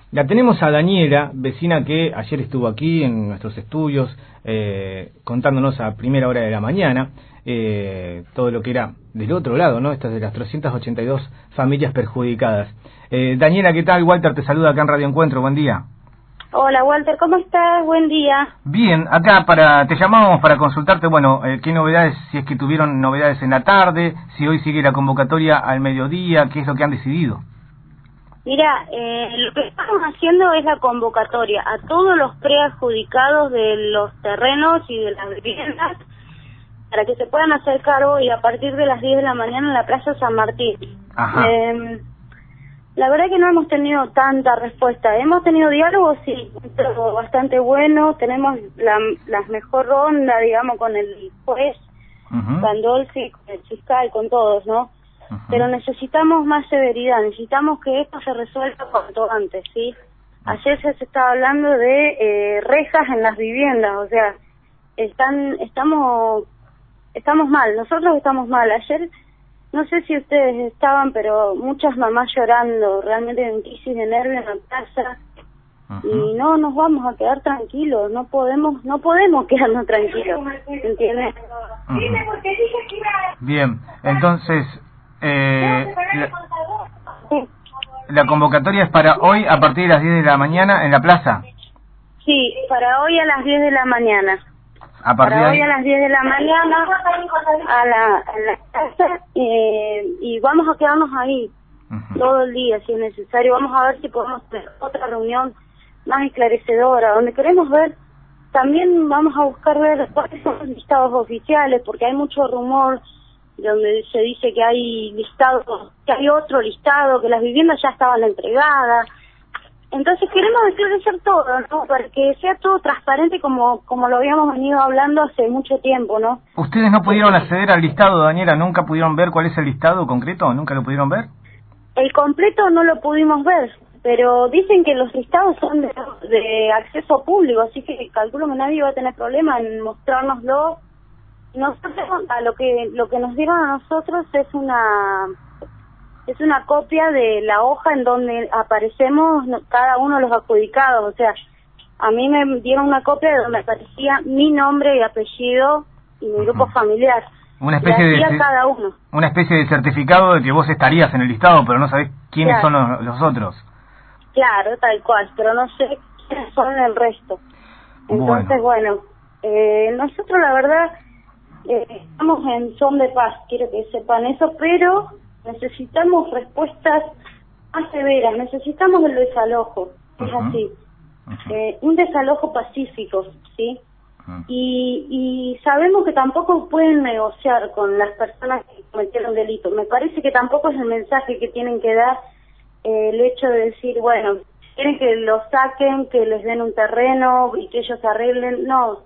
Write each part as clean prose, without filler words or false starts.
La tenemos a Daniela, vecina que ayer estuvo aquí en nuestros estudios contándonos a primera hora de la mañana todo lo que era del otro lado, ¿no? Estas de las 382 familias perjudicadas. Daniela, ¿qué tal? Walter te saluda acá en Radio Encuentro, buen día. Hola Walter, ¿cómo estás? Buen día. Bien, acá te llamamos para consultarte, bueno, qué novedades, si es que tuvieron novedades en la tarde, si hoy sigue la convocatoria al mediodía, qué es lo que han decidido. Mira, lo que estamos haciendo es la convocatoria a todos los preadjudicados de los terrenos y de las viviendas para que se puedan hacer cargo y a partir de las 10 de la mañana en la Plaza San Martín. Ajá. La verdad que no hemos tenido tanta respuesta. Hemos tenido diálogos, sí, pero bastante bueno. Tenemos la mejor ronda, digamos, con el juez, Gandolfi, con el fiscal, con todos, ¿no? Pero necesitamos más severidad, necesitamos que esto se resuelva cuanto antes, ¿sí? Ayer se estaba hablando de rejas en las viviendas, o sea, estamos mal, nosotros estamos mal. Ayer, no sé si ustedes estaban, pero muchas mamás llorando, realmente en crisis de nervios en la casa, y no nos vamos a quedar tranquilos, no podemos quedarnos tranquilos, ¿entiendes? Bien, entonces... la convocatoria es para hoy a partir de las 10 de la mañana en la plaza. Sí, para hoy a las 10 de la mañana. Hoy a las 10 de la mañana a la plaza y vamos a quedarnos ahí todo el día si es necesario. Vamos a ver si podemos tener otra reunión más esclarecedora, donde queremos ver, también vamos a buscar ver cuáles son los listados oficiales, porque hay mucho rumor donde se dice que hay listados, que hay otro listado, que las viviendas ya estaban entregadas. Entonces queremos esclarecer todo, ¿no? Para que sea todo transparente como lo habíamos venido hablando hace mucho tiempo, ¿no? ¿Ustedes no pudieron acceder al listado, Daniela? ¿Nunca pudieron ver cuál es el listado concreto? ¿Nunca lo pudieron ver? El completo no lo pudimos ver, pero dicen que los listados son de acceso público, así que calculo que nadie va a tener problema en mostrárnoslo. Nosotros lo que nos dieron a nosotros es una copia de la hoja en donde aparecemos cada uno de los adjudicados. O sea, a mí me dieron una copia de donde aparecía mi nombre y apellido y mi grupo familiar. Una especie de cada uno. Una especie de certificado de que vos estarías en el listado, pero no sabés quiénes son los otros. Claro, tal cual, pero no sé quiénes son el resto. Entonces, bueno nosotros la verdad estamos en son de paz, quiero que sepan eso, pero necesitamos respuestas más severas, necesitamos el desalojo, es así, un desalojo pacífico, ¿sí? Y sabemos que tampoco pueden negociar con las personas que cometieron delito. Me parece que tampoco es el mensaje que tienen que dar el hecho de decir, bueno, quieren que los saquen, que les den un terreno y que ellos arreglen, no.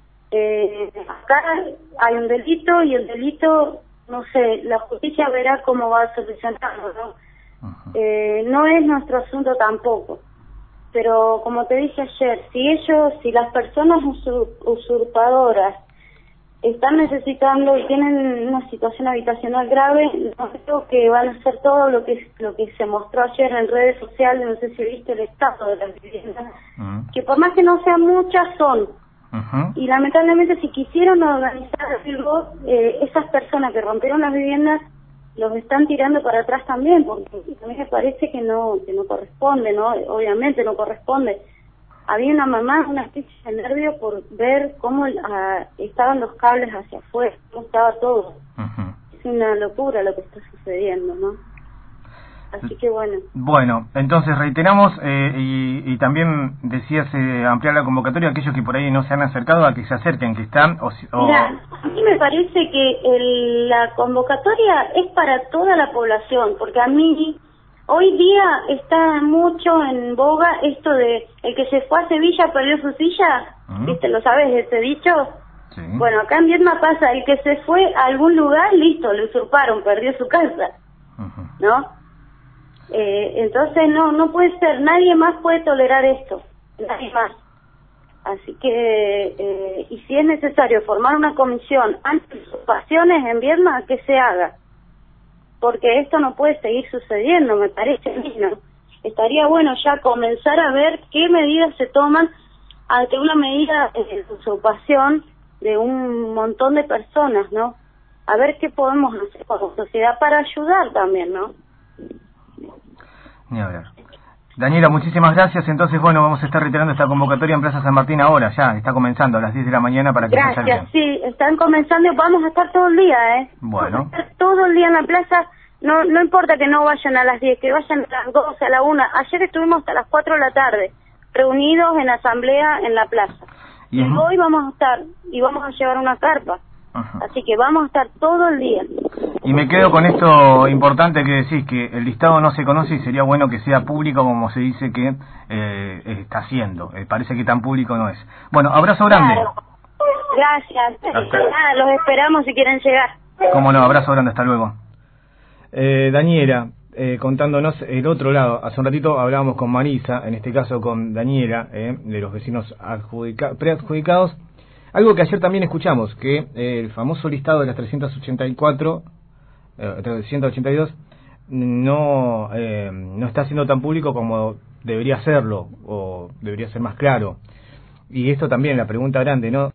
Acá hay un delito y el delito, no sé, la justicia verá cómo va a solucionarlo, ¿no? No es nuestro asunto tampoco, pero como te dije ayer, si las personas usurpadoras están necesitando y tienen una situación habitacional grave, no creo que van a hacer todo lo que se mostró ayer en redes sociales. No sé si viste el estado de las viviendas, que por más que no sean muchas son. Y lamentablemente si quisieron organizar algo, esas personas que rompieron las viviendas los están tirando para atrás también, porque a mí me parece que no corresponde, ¿no? Obviamente no corresponde. Había una mamá, una crisis de nervio por ver cómo estaban los cables hacia afuera, cómo estaba todo. Es una locura lo que está sucediendo, ¿no? Así que bueno. Bueno, entonces reiteramos y también decías ampliar la convocatoria a aquellos que por ahí no se han acercado a que se acerquen, que están... Mira, a mí me parece que la convocatoria es para toda la población, porque a mí hoy día está mucho en boga esto de el que se fue a Sevilla perdió su silla, ¿viste? ¿Lo sabes ese dicho? Sí. Bueno, acá en Viedma pasa, el que se fue a algún lugar, listo, le usurparon, perdió su casa, ¿no? Entonces no puede ser, nadie más puede tolerar esto, nadie más. Así que, y si es necesario formar una comisión anti-usurpaciones en Viedma, que se haga, porque esto no puede seguir sucediendo, me parece a mí, ¿no? estaría bueno ya comenzar a ver qué medidas se toman ante una medida de usurpación de un montón de personas, ¿no? A ver qué podemos hacer como sociedad para ayudar también, ¿no? Ni hablar. Daniela, muchísimas gracias. Entonces, bueno, vamos a estar reiterando esta convocatoria en Plaza San Martín ahora, ya está comenzando a las 10 de la mañana para que se salgan. Gracias, sí, están comenzando y vamos a estar todo el día, ¿eh? Bueno. Vamos a estar todo el día en la plaza, no importa que no vayan a las 10, que vayan a las 12, a la 1. Ayer estuvimos hasta las 4 de la tarde, reunidos en asamblea en la plaza. Y hoy vamos a estar, y vamos a llevar una carpa. Ajá. Así que vamos a estar todo el día. Y me quedo con esto importante que decís, que el listado no se conoce y sería bueno que sea público como se dice que está haciendo. Parece que tan público no es. Bueno, abrazo grande. Claro. Gracias. Nada, los esperamos si quieren llegar. Cómo no, abrazo grande, hasta luego. Daniela, contándonos el otro lado. Hace un ratito hablábamos con Marisa, en este caso con Daniela, de los vecinos preadjudicados. Algo que ayer también escuchamos, que el famoso listado de las 382 no está siendo tan público como debería serlo, o debería ser más claro. Y esto también, la pregunta grande, ¿no?